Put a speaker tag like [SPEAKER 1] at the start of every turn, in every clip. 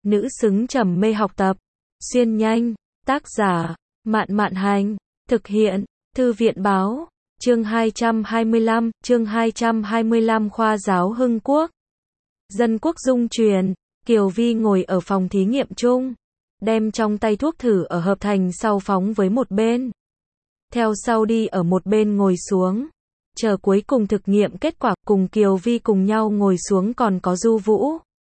[SPEAKER 1] nữ xứng trầm mê học tập. Xuyên nhanh, tác giả, Mạn Mạn Hành, thực hiện, Thư viện Báo, chương 225, khoa giáo Hưng Quốc. Dân quốc dung truyền, Kiều Vi ngồi ở phòng thí nghiệm chung, đem trong tay thuốc thử ở hợp thành sau phóng với một bên. Theo sau đi ở một bên ngồi xuống, chờ cuối cùng thực nghiệm kết quả, cùng Kiều Vi cùng nhau ngồi xuống còn có Du Vũ.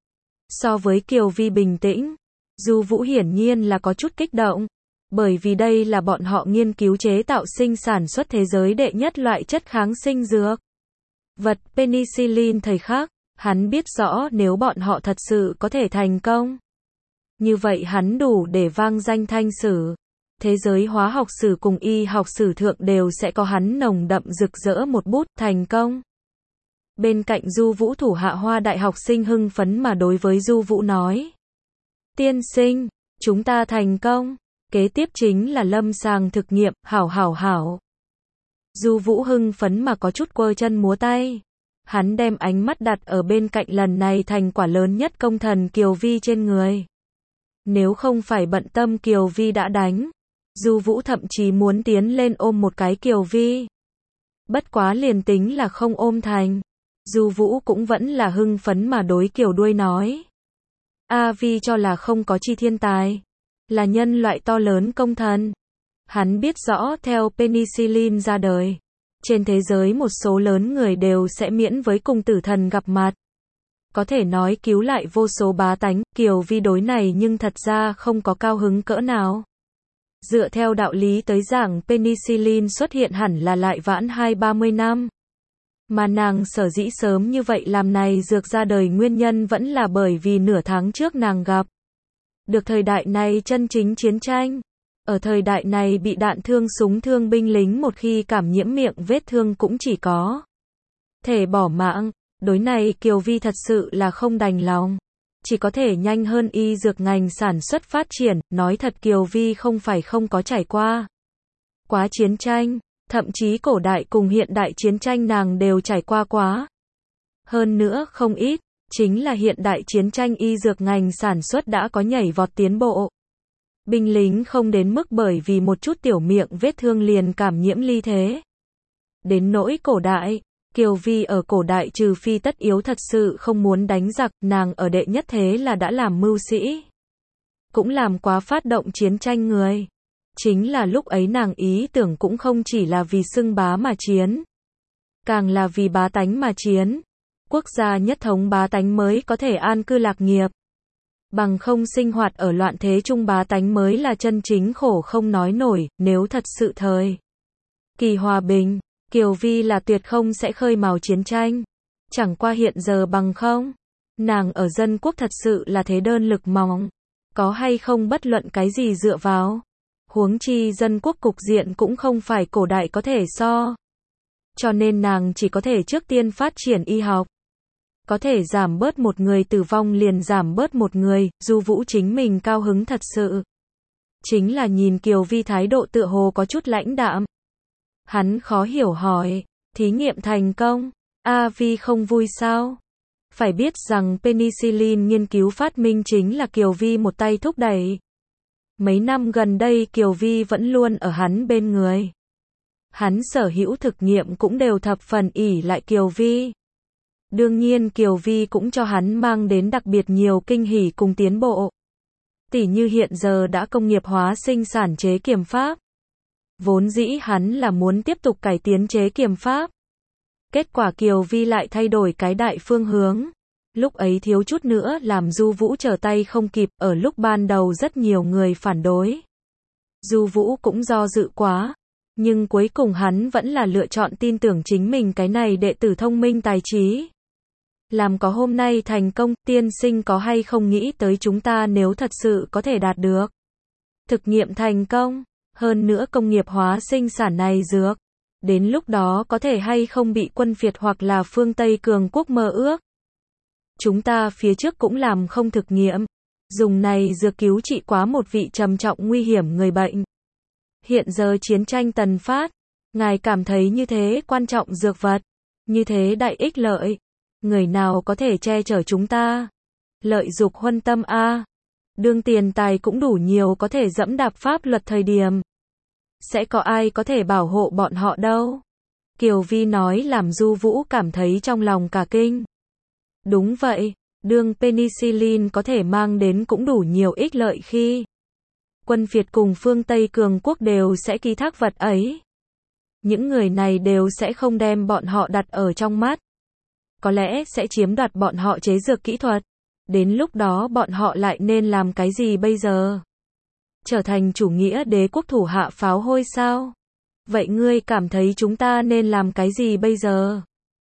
[SPEAKER 1] So với Kiều Vi bình tĩnh, Du Vũ hiển nhiên là có chút kích động, bởi vì đây là bọn họ nghiên cứu chế tạo sinh sản xuất thế giới đệ nhất loại chất kháng sinh dược vật penicillin thời khắc, hắn biết rõ nếu bọn họ thật sự có thể thành công, như vậy hắn đủ để vang danh thanh sử. Thế giới hóa học sử cùng y học sử thượng đều sẽ có hắn nồng đậm rực rỡ một bút thành công. Bên cạnh Du Vũ thủ hạ Hoa đại học sinh hưng phấn mà đối với Du Vũ nói: "Tiên sinh, chúng ta thành công, kế tiếp chính là lâm sàng thực nghiệm, hảo." Du Vũ hưng phấn mà có chút quơ chân múa tay. Hắn đem ánh mắt đặt ở bên cạnh lần này thành quả lớn nhất công thần Kiều Vi trên người. Nếu không phải bận tâm Kiều Vi đã đánh, Du Vũ thậm chí muốn tiến lên ôm một cái Kiều Vi. Bất quá liền tính là không ôm thành, Du Vũ cũng vẫn là hưng phấn mà đối Kiều Đuôi nói: "A Vi cho là không có chi thiên tài, là nhân loại to lớn công thần." Hắn biết rõ theo penicillin ra đời, trên thế giới một số lớn người đều sẽ miễn với cùng tử thần gặp mặt. Có thể nói cứu lại vô số bá tánh, Kiều Vi đối này nhưng thật ra không có cao hứng cỡ nào. Dựa theo đạo lý tới giảng penicillin xuất hiện hẳn là lại vãn 20-30 năm. Mà nàng sở dĩ sớm như vậy làm này dược ra đời nguyên nhân vẫn là bởi vì nửa tháng trước nàng gặp được thời đại này chân chính chiến tranh. Ở thời đại này bị đạn thương súng thương binh lính một khi cảm nhiễm miệng vết thương cũng chỉ có thể bỏ mạng. Đối này Kiều Vi thật sự là không đành lòng. Chỉ có thể nhanh hơn y dược ngành sản xuất phát triển. Nói thật Kiều Vi không phải không có trải qua quá chiến tranh, thậm chí cổ đại cùng hiện đại chiến tranh nàng đều trải qua quá. Hơn nữa không ít, chính là hiện đại chiến tranh y dược ngành sản xuất đã có nhảy vọt tiến bộ. Binh lính không đến mức bởi vì một chút tiểu miệng vết thương liền cảm nhiễm ly thế. Đến nỗi cổ đại, Kiều Vi ở cổ đại trừ phi tất yếu thật sự không muốn đánh giặc, nàng ở đệ nhất thế là đã làm mưu sĩ. Cũng làm quá phát động chiến tranh người. Chính là lúc ấy nàng ý tưởng cũng không chỉ là vì xưng bá mà chiến, càng là vì bá tánh mà chiến. Quốc gia nhất thống bá tánh mới có thể an cư lạc nghiệp. Bằng không sinh hoạt ở loạn thế trung bá tánh mới là chân chính khổ không nói nổi. Nếu thật sự thời kỳ hòa bình, Kiều Vi là tuyệt không sẽ khơi mào chiến tranh. Chẳng qua hiện giờ bằng không, nàng ở dân quốc thật sự là thế đơn lực mỏng, có hay không bất luận cái gì dựa vào. Huống chi dân quốc cục diện cũng không phải cổ đại có thể so. Cho nên nàng chỉ có thể trước tiên phát triển y học. Có thể giảm bớt một người tử vong liền giảm bớt một người. Du Vũ chính mình cao hứng thật sự chính là nhìn Kiều Vi thái độ tựa hồ có chút lãnh đạm. Hắn khó hiểu hỏi: "Thí nghiệm thành công, A Vi không vui sao?" Phải biết rằng penicillin nghiên cứu phát minh chính là Kiều Vi một tay thúc đẩy. Mấy năm gần đây Kiều Vi vẫn luôn ở hắn bên người. Hắn sở hữu thực nghiệm cũng đều thập phần ỷ lại Kiều Vi. Đương nhiên Kiều Vi cũng cho hắn mang đến đặc biệt nhiều kinh hỉ cùng tiến bộ. Tỉ như hiện giờ đã công nghiệp hóa sinh sản chế kiềm pháp. Vốn dĩ hắn là muốn tiếp tục cải tiến chế kiềm pháp. Kết quả Kiều Vi lại thay đổi cái đại phương hướng. Lúc ấy thiếu chút nữa làm Du Vũ trở tay không kịp, ở lúc ban đầu rất nhiều người phản đối. Du Vũ cũng do dự quá, nhưng cuối cùng hắn vẫn là lựa chọn tin tưởng chính mình cái này đệ tử thông minh tài trí. Làm có hôm nay thành công, tiên sinh có hay không nghĩ tới chúng ta nếu thật sự có thể đạt được thực nghiệm thành công, hơn nữa công nghiệp hóa sinh sản này dược, đến lúc đó có thể hay không bị quân Việt hoặc là phương Tây cường quốc mơ ước. Chúng ta phía trước cũng làm không thực nghiệm, dùng này dược cứu trị quá một vị trầm trọng nguy hiểm người bệnh. Hiện giờ chiến tranh tần phát, ngài cảm thấy như thế quan trọng dược vật, như thế đại ích lợi, người nào có thể che chở chúng ta? Lợi dục huân tâm a. đương tiền tài cũng đủ nhiều có thể dẫm đạp pháp luật thời điểm. Sẽ có ai có thể bảo hộ bọn họ đâu. Kiều Vi nói làm Du Vũ cảm thấy trong lòng cả kinh. Đúng vậy, đương penicillin có thể mang đến cũng đủ nhiều ích lợi khi quân Việt cùng phương Tây cường quốc đều sẽ ký thác vật ấy. Những người này đều sẽ không đem bọn họ đặt ở trong mắt. Có lẽ sẽ chiếm đoạt bọn họ chế dược kỹ thuật. Đến lúc đó bọn họ lại nên làm cái gì bây giờ? Trở thành chủ nghĩa đế quốc thủ hạ pháo hôi sao? Vậy ngươi cảm thấy chúng ta nên làm cái gì bây giờ?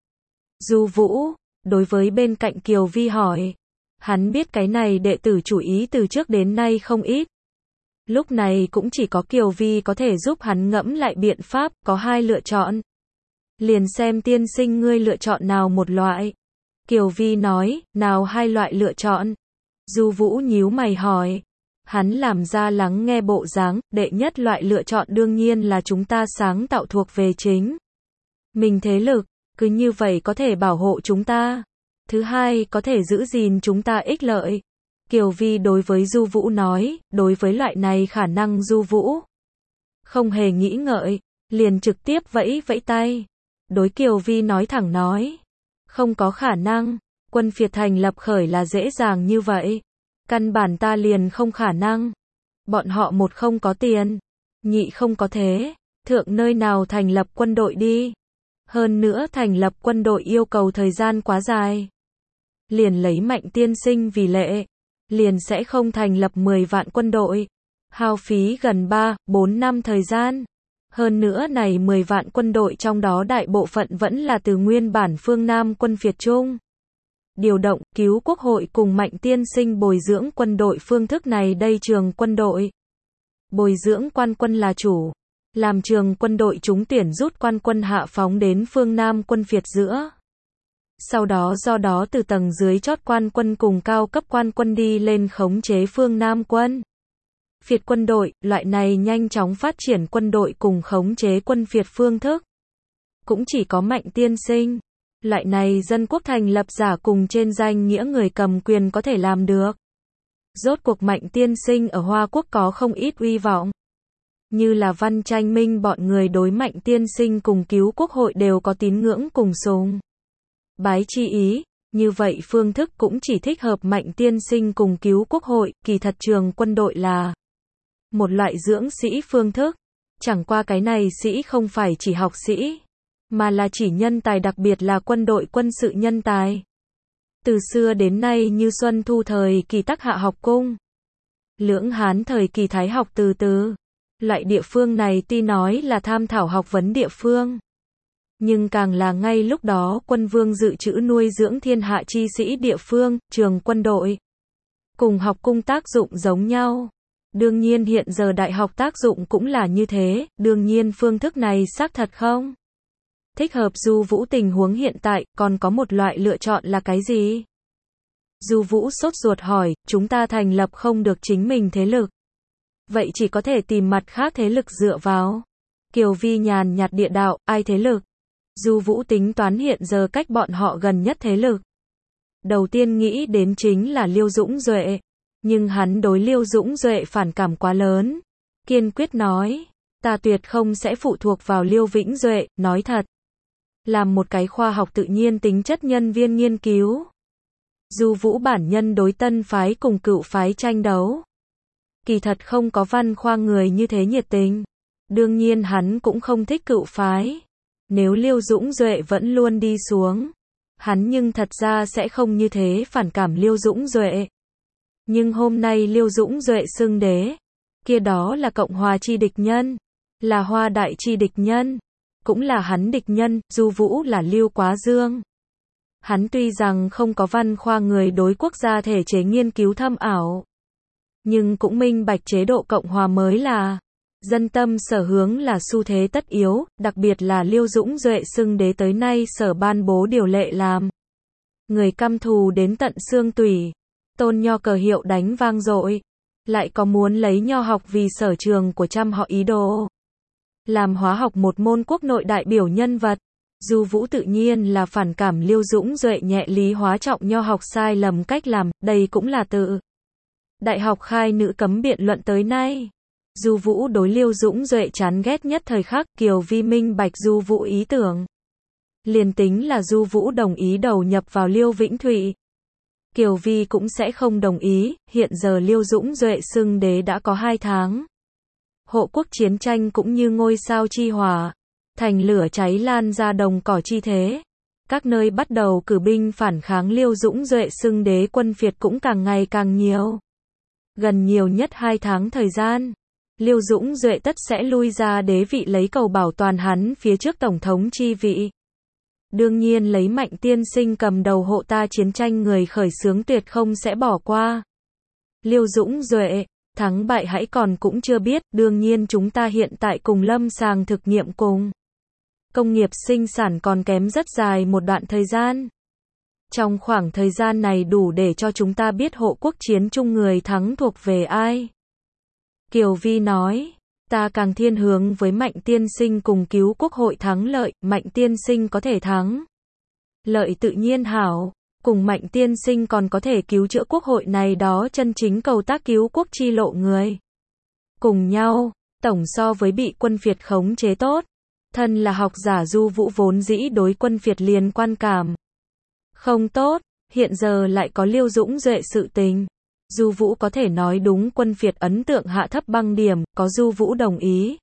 [SPEAKER 1] Du Vũ, đối với bên cạnh Kiều Vi hỏi. Hắn biết cái này đệ tử chủ ý từ trước đến nay không ít. Lúc này cũng chỉ có Kiều Vi có thể giúp hắn ngẫm lại biện pháp, có hai lựa chọn. Liền xem tiên sinh ngươi lựa chọn nào một loại. Kiều Vi nói, nào hai loại lựa chọn. Du Vũ nhíu mày hỏi. Hắn làm ra lắng nghe bộ dáng, đệ nhất loại lựa chọn đương nhiên là chúng ta sáng tạo thuộc về chính mình thế lực, cứ như vậy có thể bảo hộ chúng ta. Thứ hai, có thể giữ gìn chúng ta ích lợi. Kiều Vi đối với Du Vũ nói, đối với loại này khả năng Du Vũ không hề nghĩ ngợi, liền trực tiếp vẫy vẫy tay. Đối Kiều Vi nói thẳng nói, không có khả năng, quân Việt thành lập khởi là dễ dàng như vậy. Căn bản ta liền không khả năng. Bọn họ một không có tiền, nhị không có thế, thượng nơi nào thành lập quân đội đi. Hơn nữa thành lập quân đội yêu cầu thời gian quá dài. Liền lấy Mạnh tiên sinh vì lệ, liền sẽ không thành lập 10 vạn quân đội. Hao phí gần 3-4 năm thời gian. Hơn nữa này 10 vạn quân đội trong đó đại bộ phận vẫn là từ nguyên bản phương Nam quân Việt Trung. Điều động, cứu quốc hội cùng Mạnh tiên sinh bồi dưỡng quân đội phương thức này đây trường quân đội. Bồi dưỡng quan quân là chủ. Làm trường quân đội trúng tuyển rút quan quân hạ phóng đến phương Nam quân Việt giữa. Sau đó do đó từ tầng dưới chót quan quân cùng cao cấp quan quân đi lên khống chế phương Nam quân Việt quân đội, loại này nhanh chóng phát triển quân đội cùng khống chế quân Việt phương thức. Cũng chỉ có Mạnh tiên sinh. Loại này dân quốc thành lập giả cùng trên danh nghĩa người cầm quyền có thể làm được. Rốt cuộc Mạnh tiên sinh ở Hoa Quốc có không ít uy vọng. Như là Văn Tranh Minh bọn người đối Mạnh tiên sinh cùng cứu quốc hội đều có tín ngưỡng cùng sùng bái chi ý, như vậy phương thức cũng chỉ thích hợp Mạnh tiên sinh cùng cứu quốc hội, kỳ thật trường quân đội là một loại dưỡng sĩ phương thức. Chẳng qua cái này sĩ không phải chỉ học sĩ, mà là chỉ nhân tài đặc biệt là quân đội quân sự nhân tài. Từ xưa đến nay như Xuân Thu thời kỳ Tắc Hạ học cung, Lưỡng Hán thời kỳ Thái học từ từ. Loại địa phương này tuy nói là tham thảo học vấn địa phương, nhưng càng là ngay lúc đó quân vương dự trữ nuôi dưỡng thiên hạ chi sĩ địa phương, trường quân đội. Cùng học cung tác dụng giống nhau. Đương nhiên hiện giờ đại học tác dụng cũng là như thế, đương nhiên phương thức này xác thật không thích hợp Du Vũ tình huống hiện tại, còn có một loại lựa chọn là cái gì? Du Vũ sốt ruột hỏi, chúng ta thành lập không được chính mình thế lực. Vậy chỉ có thể tìm mặt khác thế lực dựa vào. Kiều Vi nhàn nhạt địa đạo, ai thế lực? Du Vũ tính toán hiện giờ cách bọn họ gần nhất thế lực. Đầu tiên nghĩ đến chính là Liêu Dũng Duệ. Nhưng hắn đối Liêu Dũng Duệ phản cảm quá lớn. Kiên quyết nói, ta tuyệt không sẽ phụ thuộc vào Liêu Vĩnh Duệ, nói thật. Làm một cái khoa học tự nhiên tính chất nhân viên nghiên cứu. Du Vũ bản nhân đối tân phái cùng cựu phái tranh đấu. Kỳ thật không có Văn Khoa người như thế nhiệt tình. Đương nhiên hắn cũng không thích cựu phái. Nếu Liêu Dũng Duệ vẫn luôn đi xuống, hắn nhưng thật ra sẽ không như thế phản cảm Liêu Dũng Duệ. Nhưng hôm nay Liêu Dũng Duệ xưng đế, kia đó là Cộng Hòa chi địch nhân, là Hoa Đại chi địch nhân, cũng là hắn địch nhân. Du Vũ là Liêu Quá Dương. Hắn tuy rằng không có Văn Khoa người đối quốc gia thể chế nghiên cứu thâm ảo, nhưng cũng minh bạch chế độ Cộng Hòa mới là dân tâm sở hướng là xu thế tất yếu, đặc biệt là Liêu Dũng Duệ xưng đế tới nay sở ban bố điều lệ làm người căm thù đến tận xương tủy, tôn nho cờ hiệu đánh vang dội, lại có muốn lấy nho học vì sở trường của trăm họ ý đồ, làm hóa học một môn quốc nội đại biểu nhân vật. Du Vũ tự nhiên là phản cảm Liêu Dũng Duệ nhẹ lý hóa trọng nho học sai lầm cách làm, đây cũng là tự Đại học khai nữ cấm biện luận tới nay. Du Vũ đối Lưu Dũng Duệ chán ghét nhất thời khắc, Kiều Vi minh bạch Du Vũ ý tưởng. Liền tính là Du Vũ đồng ý đầu nhập vào Lưu Vĩnh Thụy, Kiều Vi cũng sẽ không đồng ý. Hiện giờ Lưu Dũng Duệ xưng đế đã có 2 tháng. Hộ quốc chiến tranh cũng như ngôi sao chi hỏa, thành lửa cháy lan ra đồng cỏ chi thế. Các nơi bắt đầu cử binh phản kháng Lưu Dũng Duệ xưng đế, quân phiệt cũng càng ngày càng nhiều. Gần nhiều nhất 2 tháng thời gian, Lưu Dũng Duệ tất sẽ lui ra đế vị lấy cầu bảo toàn hắn phía trước tổng thống chi vị. Đương nhiên lấy Mạnh tiên sinh cầm đầu hộ ta chiến tranh người khởi xướng tuyệt không sẽ bỏ qua. Lưu Dũng Duệ, thắng bại hãy còn cũng chưa biết, đương nhiên chúng ta hiện tại cùng lâm sàng thực nghiệm cùng công nghiệp sinh sản còn kém rất dài một đoạn thời gian. Trong khoảng thời gian này đủ để cho chúng ta biết hộ quốc chiến chung người thắng thuộc về ai. Kiều Vi nói, ta càng thiên hướng với Mạnh tiên sinh cùng cứu quốc hội thắng lợi. Mạnh tiên sinh có thể thắng lợi tự nhiên hảo, cùng Mạnh tiên sinh còn có thể cứu chữa quốc hội này, đó chân chính cầu tác cứu quốc chi lộ người. Cùng nhau, tổng so với bị quân phiệt khống chế tốt. Thân là học giả Du Vũ vốn dĩ đối quân phiệt liền quan cảm không tốt, hiện giờ lại có Lưu Dũng Duệ sự tình. Du Vũ có thể nói đúng quân phiệt ấn tượng hạ thấp băng điểm, có Du Vũ đồng ý.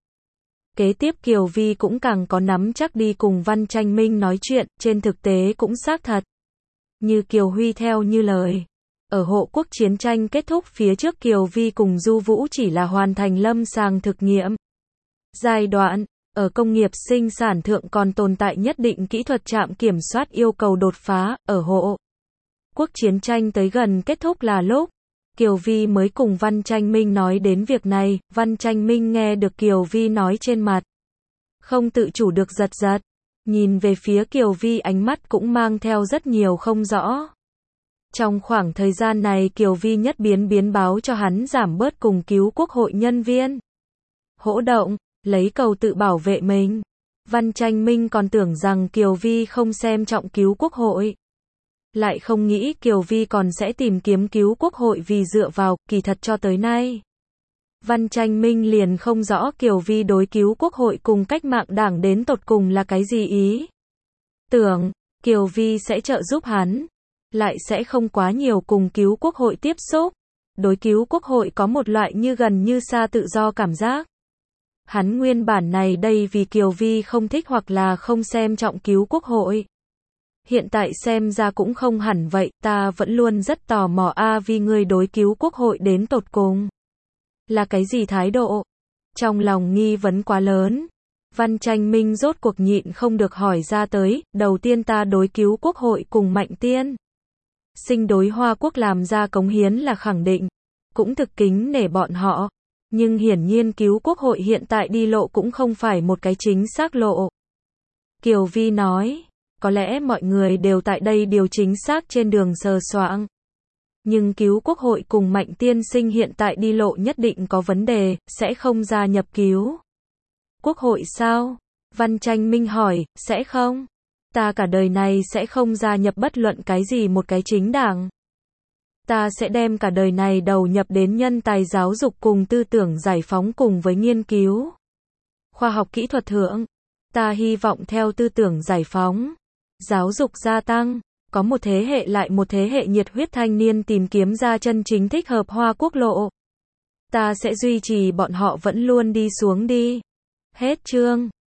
[SPEAKER 1] Kế tiếp Kiều Vi cũng càng có nắm chắc đi cùng Văn Tranh Minh nói chuyện, trên thực tế cũng xác thật. Như Kiều Huy theo như lời. Ở hộ quốc chiến tranh kết thúc phía trước, Kiều Vi cùng Du Vũ chỉ là hoàn thành lâm sàng thực nghiệm giai đoạn. Ở công nghiệp sinh sản thượng còn tồn tại nhất định kỹ thuật trạm kiểm soát yêu cầu đột phá. Ở hộ quốc chiến tranh tới gần kết thúc là lúc Kiều Vi mới cùng Văn Tranh Minh nói đến việc này. Văn Tranh Minh nghe được Kiều Vi nói trên mặt không tự chủ được giật giật, nhìn về phía Kiều Vi ánh mắt cũng mang theo rất nhiều không rõ. Trong khoảng thời gian này Kiều Vi nhất biến báo cho hắn giảm bớt cùng cứu quốc hội nhân viên hỗ động, lấy cầu tự bảo vệ mình. Văn Tranh Minh còn tưởng rằng Kiều Vi không xem trọng cứu quốc hội. Lại không nghĩ Kiều Vi còn sẽ tìm kiếm cứu quốc hội vì dựa vào, kỳ thật cho tới nay. Văn Tranh Minh liền không rõ Kiều Vi đối cứu quốc hội cùng cách mạng đảng đến tột cùng là cái gì ý. Tưởng, Kiều Vi sẽ trợ giúp hắn, lại sẽ không quá nhiều cùng cứu quốc hội tiếp xúc. Đối cứu quốc hội có một loại như gần như xa tự do cảm giác. Hắn nguyên bản này đây vì Kiều Vi không thích hoặc là không xem trọng cứu quốc hội. Hiện tại xem ra cũng không hẳn vậy, ta vẫn luôn rất tò mò vì ngươi đối cứu quốc hội đến tột cùng là cái gì thái độ? Trong lòng nghi vấn quá lớn, Văn Tranh Minh rốt cuộc nhịn không được hỏi ra tới. Đầu tiên ta đối cứu quốc hội cùng Mạnh tiên sinh đối Hoa Quốc làm ra cống hiến là khẳng định, cũng thực kính nể bọn họ. Nhưng hiển nhiên cứu quốc hội hiện tại đi lộ cũng không phải một cái chính xác lộ. Kiều Vi nói, có lẽ mọi người đều tại đây điều chính xác trên đường sờ soạng. Nhưng cứu quốc hội cùng Mạnh tiên sinh hiện tại đi lộ nhất định có vấn đề, sẽ không gia nhập cứu quốc hội sao? Văn Tranh Minh hỏi, sẽ không? Ta cả đời này sẽ không gia nhập bất luận cái gì một cái chính đảng. Ta sẽ đem cả đời này đầu nhập đến nhân tài giáo dục cùng tư tưởng giải phóng cùng với nghiên cứu khoa học kỹ thuật thượng. Ta hy vọng theo tư tưởng giải phóng, giáo dục gia tăng, có một thế hệ lại một thế hệ nhiệt huyết thanh niên tìm kiếm ra chân chính thích hợp Hoa Quốc lộ. Ta sẽ duy trì bọn họ vẫn luôn đi xuống đi. Hết chương.